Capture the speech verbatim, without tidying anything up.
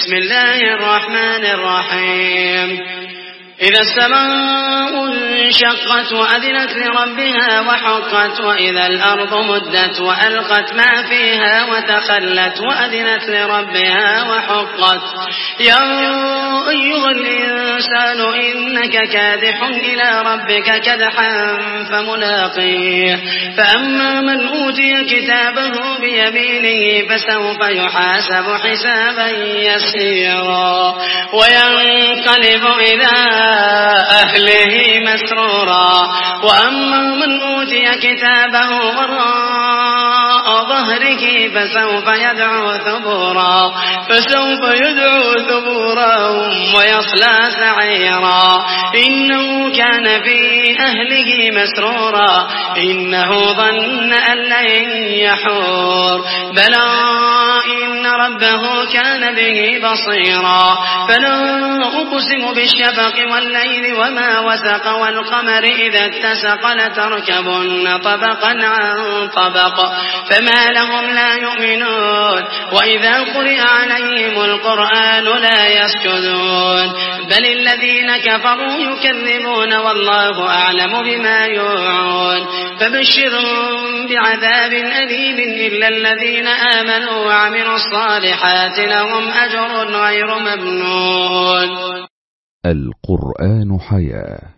بسم الله الرحمن الرحيم إذا السماء انشقت وأذنت لربها وحقت وإذا الأرض مدت وألقت ما فيها وتخلت وأذنت لربها وحقت يا أيها الإنسان إنك كادح إلى ربك كدحا فملاقيه فأما من أوتي كتابه بيمينه فسوف يحاسب حسابا يسيرا وينقلب إلى أهله مسرورا وأما من أوتي كتابه وراء ظهره فسوف يدعو ثبورا فسوف يدعو ثبورا ويصلى سعيرا إنه كان في أهله مسرورا إنه ظن أن لن يحور بلى إن ربه كان به بصيرا فلا أقسم بالشفق والليل وما وسق والقمر إذا اتسق لتركبن طبقا عن طبق فما لهم لا يؤمنون وإذا قرئ عليهم القرآن لا يسجدون بل الذين كفروا يكذبون والله أعلم بما يوعون فبشرهم بعذاب أليم إلا الذين آمنوا وعملوا الصالحات لهم أجر غير ممنون. القرآن حياة.